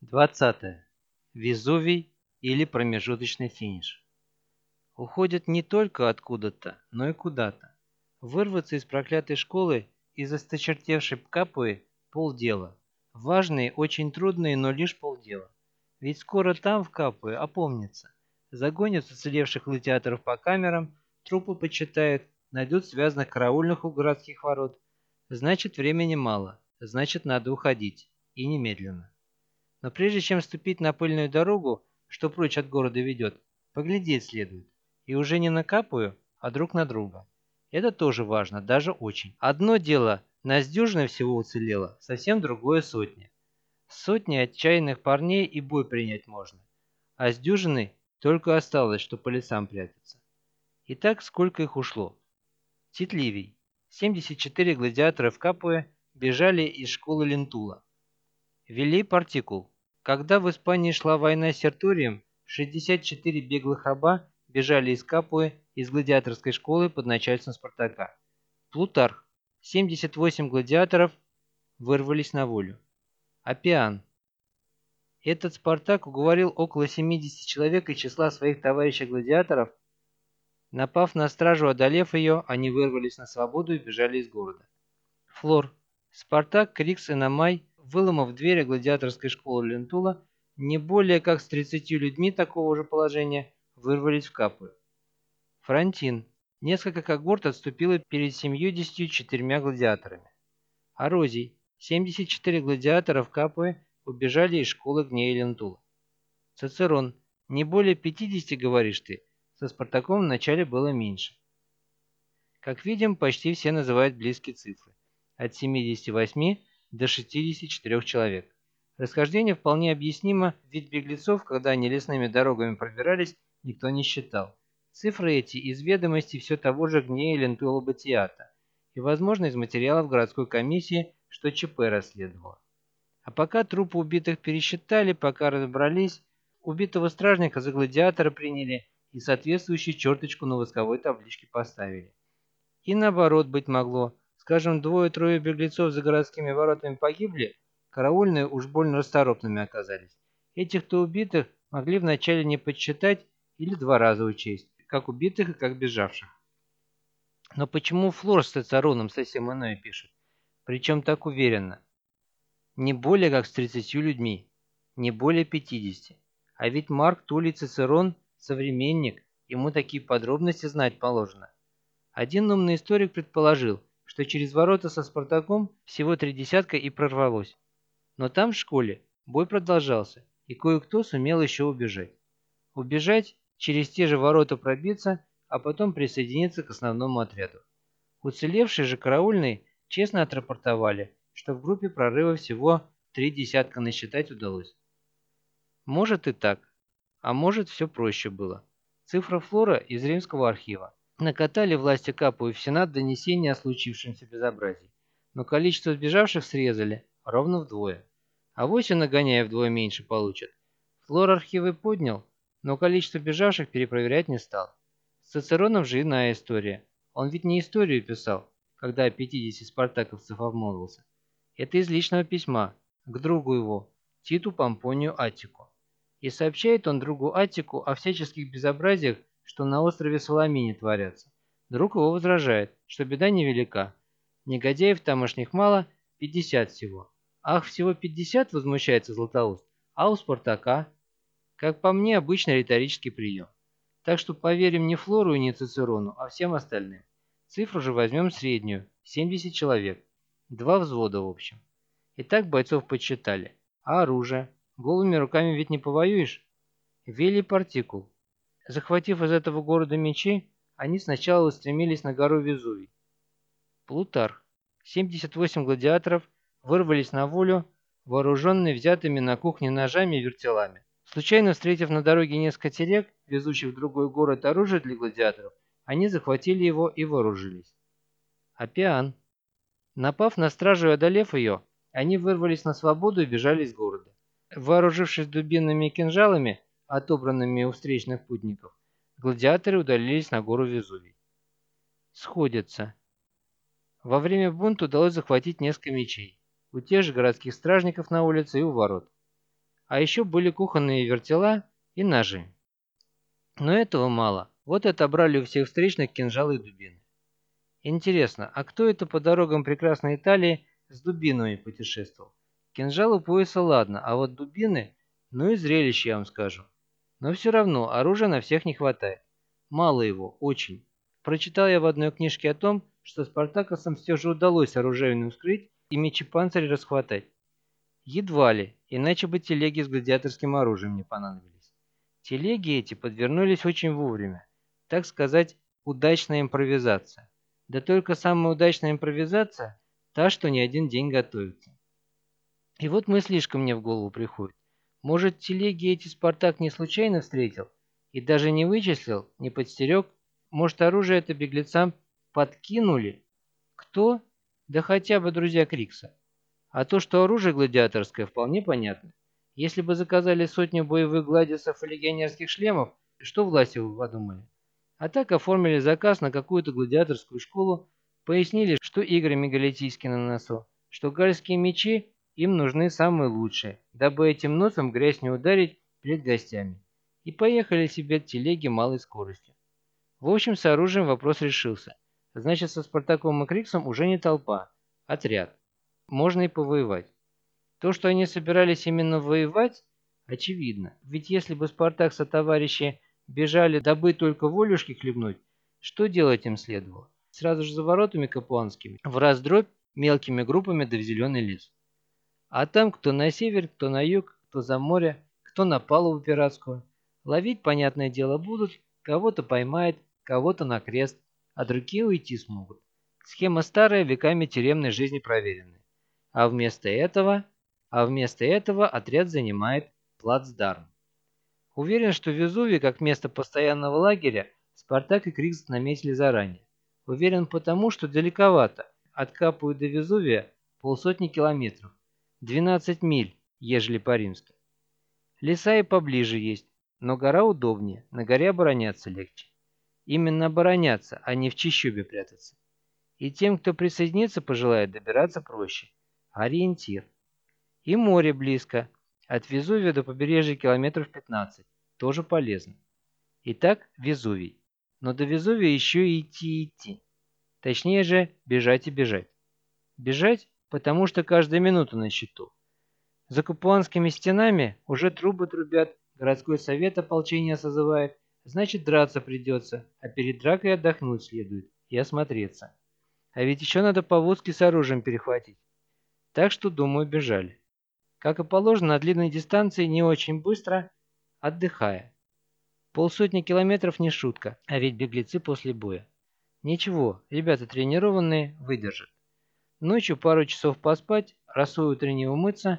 20. Везувий или промежуточный финиш. Уходят не только откуда-то, но и куда-то. Вырваться из проклятой школы, из осточертевшей Капуи – полдела. Важные, очень трудные, но лишь полдела. Ведь скоро там, в Капуи, опомнится. Загонят уцелевших гладиаторов по камерам, трупы почитают, найдут связанных караульных у городских ворот. Значит, времени мало, значит, надо уходить. И немедленно. Но прежде чем ступить на пыльную дорогу, что прочь от города ведет, поглядеть следует. И уже не на Капую, а друг на друга. Это тоже важно, даже очень. Одно дело, нас дюжина всего уцелело, совсем другое сотня. С сотней отчаянных парней и бой принять можно. А с дюжиной только осталось, что по лесам прятаться. Итак, сколько их ушло? Тит Ливий. 74 гладиатора в Капуе бежали из школы Лентула. Вилли Партикул. Когда в Испании шла война с Серторием, 64 беглых раба бежали из Капуи из гладиаторской школы под начальством Спартака. Плутарх. 78 гладиаторов вырвались на волю. Аппиан. Этот Спартак уговорил около 70 человек из числа своих товарищей-гладиаторов. Напав на стражу, одолев ее, они вырвались на свободу и бежали из города. Флор. Спартак, Крикс и Намай, выломав двери гладиаторской школы Лентула, не более как с 30 людьми такого же положения, вырвались в Капую. Фронтин. Несколько когорт отступило перед 74 гладиаторами. Орозий. 74 гладиатора в Капуе убежали из школы Гнея Лентула. Цицерон. Не более 50, говоришь ты, со Спартаком вначале было меньше. Как видим, почти все называют близкие цифры. От 78 до 64 человек. Расхождение вполне объяснимо, ведь беглецов, когда они лесными дорогами пробирались, никто не считал. Цифры эти из ведомостей все того же Гнея Лентула Батиата и, возможно, из материалов городской комиссии, что ЧП расследовало. А пока трупы убитых пересчитали, пока разобрались, убитого стражника за гладиатора приняли и соответствующую черточку на восковой табличке поставили. И наоборот быть могло. Скажем, двое-трое беглецов за городскими воротами погибли, караульные уж больно расторопными оказались. Этих-то убитых могли вначале не подсчитать или два раза учесть, как убитых и как бежавших. Но почему Флор с Цицероном совсем иное пишет? Причем так уверенно. Не более как с 30 людьми, не более 50. А ведь Марк Туллий Цицерон – современник, ему такие подробности знать положено. Один умный историк предположил, что через ворота со Спартаком всего 3 десятка и прорвалось. Но там, в школе, бой продолжался, и кое-кто сумел еще убежать. Убежать, через те же ворота пробиться, а потом присоединиться к основному отряду. Уцелевшие же караульные честно отрапортовали, что в группе прорыва всего 3 десятка насчитать удалось. Может и так, а может все проще было. Цифра Флора из Римского архива. Накатали власти Капу в Сенат донесение о случившемся безобразии, но количество сбежавших срезали ровно вдвое. Авось и нагоняя вдвое меньше получат. Флор архивы поднял, но количество бежавших перепроверять не стал. С Цицероном же иная история. Он ведь не историю писал, когда о 50 спартаковцев обмолвился. Это из личного письма к другу его, Титу Помпонию Аттику. И сообщает он другу Аттику о всяческих безобразиях, что на острове Саламине творятся. Друг его возражает, что беда невелика. Негодяев тамошних мало, 50 всего. Ах, всего 50, возмущается Златоуст, а у Спартака? Как по мне, обычный риторический прием. Так что поверим не Флору и не Цицерону, а всем остальным. Цифру же возьмем среднюю, 70 человек. Два взвода в общем. Итак, бойцов подсчитали. А оружие? Голыми руками ведь не повоюешь. Вели партикул. Захватив из этого города мечи, они сначала устремились на гору Везувий. Плутарх. 78 гладиаторов вырвались на волю, вооруженные взятыми на кухне ножами и вертелами. Случайно встретив на дороге несколько телег, везущих в другой город оружие для гладиаторов, они захватили его и вооружились. Аппиан. Напав на стражу и одолев ее, они вырвались на свободу и бежали из города. Вооружившись дубинами и кинжалами, отобранными у встречных путников, гладиаторы удалились на гору Везувий. Сходятся. Во время бунта удалось захватить несколько мечей. У тех же городских стражников на улице и у ворот. А еще были кухонные вертела и ножи. Но этого мало. Вот и отобрали у всех встречных кинжалы и дубины. Интересно, а кто это по дорогам прекрасной Италии с дубинами путешествовал? Кинжал у пояса ладно, а вот дубины, ну и зрелище, я вам скажу. Но все равно оружия на всех не хватает. Мало его, очень. Прочитал я в одной книжке о том, что спартаковцам все же удалось оружейную вскрыть и мечи-панцирь расхватать. Едва ли, иначе бы телеги с гладиаторским оружием не понадобились. Телеги эти подвернулись очень вовремя. Так сказать, удачная импровизация. Да только самая удачная импровизация – та, что не один день готовится. И вот мыслишка мне в голову приходит. Может, телеги эти Спартак не случайно встретил и даже не вычислил, не подстерег? Может, оружие это беглецам подкинули? Кто? Да хотя бы друзья Крикса. А то, что оружие гладиаторское, вполне понятно. Если бы заказали сотню боевых гладиусов и легионерских шлемов, что власти вы подумали? А так оформили заказ на какую-то гладиаторскую школу, пояснили, что игры мегалитийские на носу, что гальские мечи им нужны самые лучшие, дабы этим носом грязь не ударить перед гостями. И поехали себе телеги малой скоростью. В общем, с оружием вопрос решился. Значит, со Спартаком и Криксом уже не толпа, отряд. Можно и повоевать. То, что они собирались именно воевать, очевидно. Ведь если бы Спартак со товарищи бежали, дабы только волюшки хлебнуть, что делать им следовало? Сразу же за воротами капуанскими, в раздробь мелкими группами да в зеленый лес. А там кто на север, кто на юг, кто за море, кто на палубу пиратскую. Ловить, понятное дело, будут, кого-то поймает, кого-то на крест, а другие уйти смогут. Схема старая, веками тюремной жизни проверенная. А вместо этого отряд занимает плацдарм. Уверен, что Везувий, как место постоянного лагеря, Спартак и Крикс наметили заранее. Уверен потому, что далековато. От Капуи до Везувия полсотни километров. 12 миль, ежели по-римски. Леса и поближе есть, но гора удобнее, на горе обороняться легче. Именно обороняться, а не в чащобе прятаться. И тем, кто присоединиться пожелает, добираться проще. Ориентир. И море близко. От Везувия до побережья километров 15. Тоже полезно. Итак, Везувий. Но до Везувия еще и идти. Точнее же, бежать и бежать. Бежать, потому что каждая минута на счету. За Капуанскими стенами уже трубы трубят, городской совет ополчения созывает. Значит, драться придется, а перед дракой отдохнуть следует и осмотреться. А ведь еще надо повозки с оружием перехватить. Так что, думаю, бежали. Как и положено, на длинной дистанции не очень быстро, отдыхая. Полсотни километров не шутка, а ведь беглецы после боя. Ничего, ребята тренированные, выдержат. Ночью пару часов поспать, росой утренней умыться.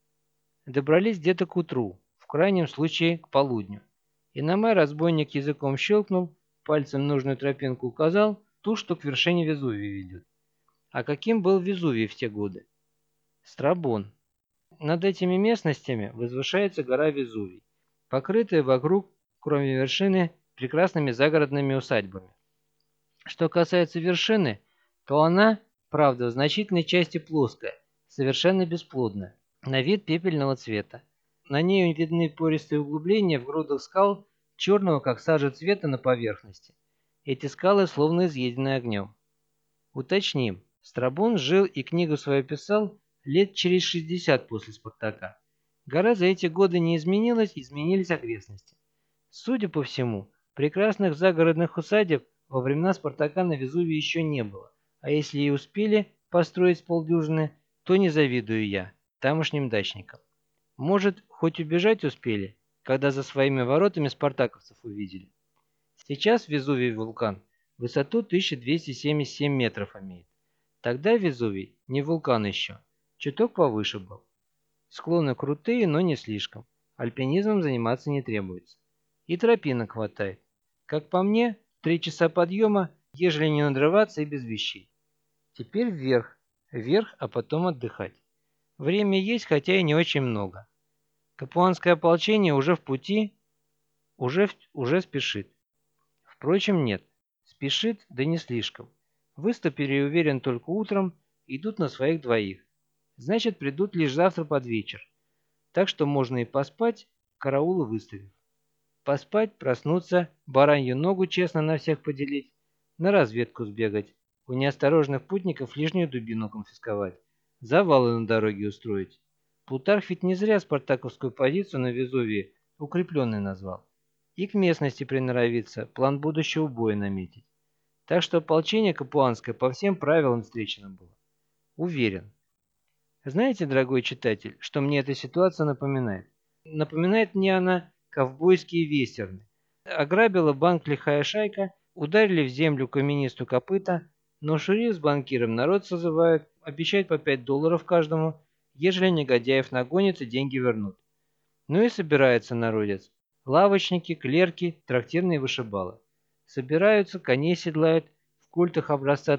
Добрались где-то к утру, в крайнем случае к полудню. И на май разбойник языком щелкнул, пальцем нужную тропинку указал, ту, что к вершине Везувия ведет. А каким был Везувий в те годы? Страбон. Над этими местностями возвышается гора Везувий, покрытая вокруг, кроме вершины, прекрасными загородными усадьбами. Что касается вершины, то она, правда, в значительной части плоская, совершенно бесплодная, на вид пепельного цвета. На ней видны пористые углубления в грудах скал черного, как сажа цвета на поверхности. Эти скалы словно изъедены огнем. Уточним, Страбон жил и книгу свою писал лет через 60 после Спартака. Гора за эти годы не изменилась, изменились окрестности. Судя по всему, прекрасных загородных усадеб во времена Спартака на Везувии еще не было, а если и успели построить полдюжины, то не завидую я тамошним дачникам. Может, хоть убежать успели, когда за своими воротами спартаковцев увидели. Сейчас Везувий вулкан высоту 1277 метров имеет. Тогда Везувий не вулкан еще, чуток повыше был. Склоны крутые, но не слишком. Альпинизмом заниматься не требуется. И тропинок хватает. Как по мне, 3 часа подъема, ежели не надрываться и без вещей. Теперь вверх, а потом отдыхать. Время есть, хотя и не очень много. Капуанское ополчение уже в пути, уже спешит. Впрочем, нет. Спешит, да не слишком. Выступили, уверен, только утром, идут на своих двоих. Значит, придут лишь завтра под вечер. так что можно и поспать, караулы выставив. Поспать, проснуться, баранью ногу честно на всех поделить, на разведку сбегать, у неосторожных путников лишнюю дубину конфисковать, завалы на дороге устроить. Плутарх ведь не зря спартаковскую позицию на Везувии укрепленной назвал. И к местности приноровиться, план будущего боя наметить. Так что ополчение Капуанское по всем правилам встречено было. Уверен. Знаете, дорогой читатель, что мне эта ситуация напоминает? Напоминает мне она ковбойские вестерны. Ограбила банк лихая шайка, ударили в землю каменистую копыта, но шериф с банкиром народ созывают, обещают по $5 каждому, ежели негодяев нагонят и деньги вернут. Ну и собирается народец. Лавочники, клерки, трактирные вышибалы. Собираются, коней седлают, в культах образца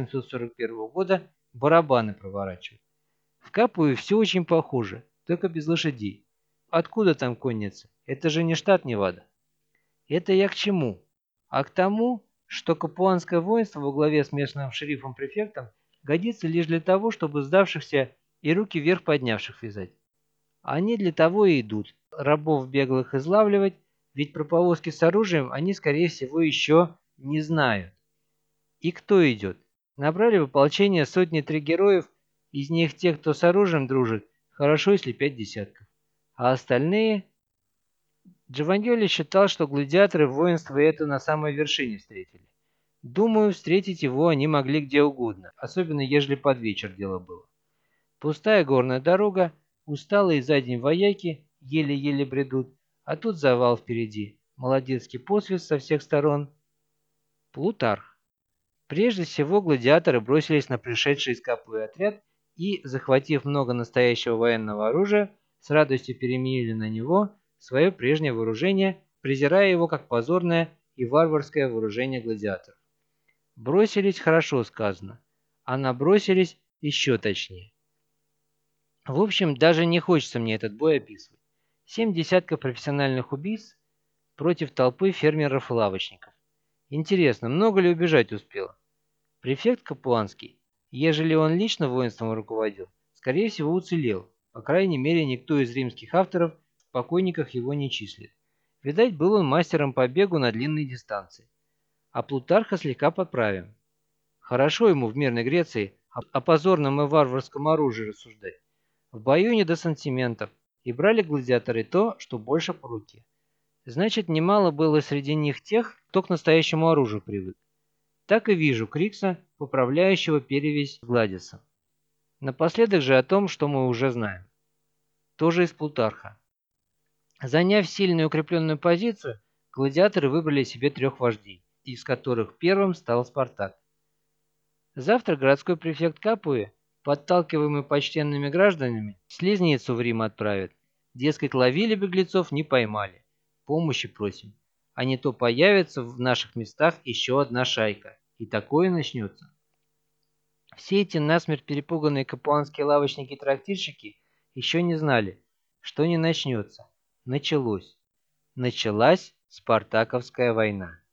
1841 года барабаны проворачивают. В Капуе все очень похоже, только без лошадей. Откуда там конница? Это же не штат Невада. Это я к чему? А к тому, что капуанское воинство во главе с местным шерифом-префектом годится лишь для того, чтобы сдавшихся и руки вверх поднявших вязать. Они для того и идут, рабов беглых излавливать, ведь про повозки с оружием они, скорее всего, еще не знают. И кто идет? Набрали в ополчение 100-3 героев, из них те, кто с оружием дружит, хорошо, если 5 десятков. А остальные... Джованьоли считал, что гладиаторы воинства это на самой вершине встретили. Думаю, встретить его они могли где угодно, особенно ежели под вечер дело было. Пустая горная дорога, усталые за день вояки еле-еле бредут, а тут завал впереди, молодецкий посвист со всех сторон. Плутарх. Прежде всего гладиаторы бросились на пришедший из Капуи отряд и, захватив много настоящего военного оружия, с радостью переменили на него свое прежнее вооружение, презирая его как позорное и варварское вооружение гладиаторов. Бросились хорошо сказано, а набросились еще точнее. В общем, даже не хочется мне этот бой описывать. 7 десятков профессиональных убийц против толпы фермеров и лавочников. Интересно, много ли убежать успело? Префект Капуанский, ежели он лично воинством руководил, скорее всего уцелел. По крайней мере, никто из римских авторов в покойниках его не числит. Видать, был он мастером по бегу на длинные дистанции. А Плутарха слегка подправим. Хорошо ему в мирной Греции о позорном и варварском оружии рассуждать. В бою не до сантиментов, и брали гладиаторы то, что больше по руке. Значит, немало было среди них тех, кто к настоящему оружию привык. Так и вижу Крикса, поправляющего перевязь Гладиса. Напоследок же о том, что мы уже знаем. Тоже из Плутарха. Заняв сильную укрепленную позицию, гладиаторы выбрали себе 3 вождей, из которых первым стал Спартак. Завтра городской префект Капуи, подталкиваемый почтенными гражданами, слизницу в Рим отправит. Дескать, ловили беглецов, не поймали. Помощи просим. А не то появится в наших местах еще одна шайка. И такое начнется. Все эти насмерть перепуганные капуанские лавочники и трактирщики еще не знали, что не начнется. Началось. Началась Спартаковская война.